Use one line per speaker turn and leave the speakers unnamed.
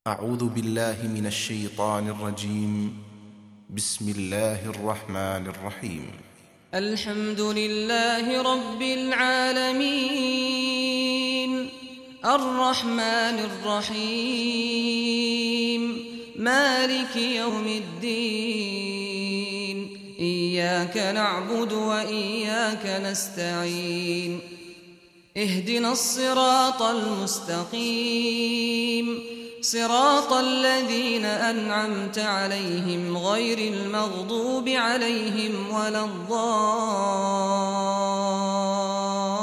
أعوذ بالله من الشيطان الرجيم. بسم الله الرحمن الرحيم.
الحمد لله رب العالمين، الرحمن الرحيم، مالك يوم الدين، إياك نعبد وإياك نستعين، اهدنا الصراط المستقيم، صراط الذين أنعمت عليهم غير المغضوب عليهم ولا الضالين.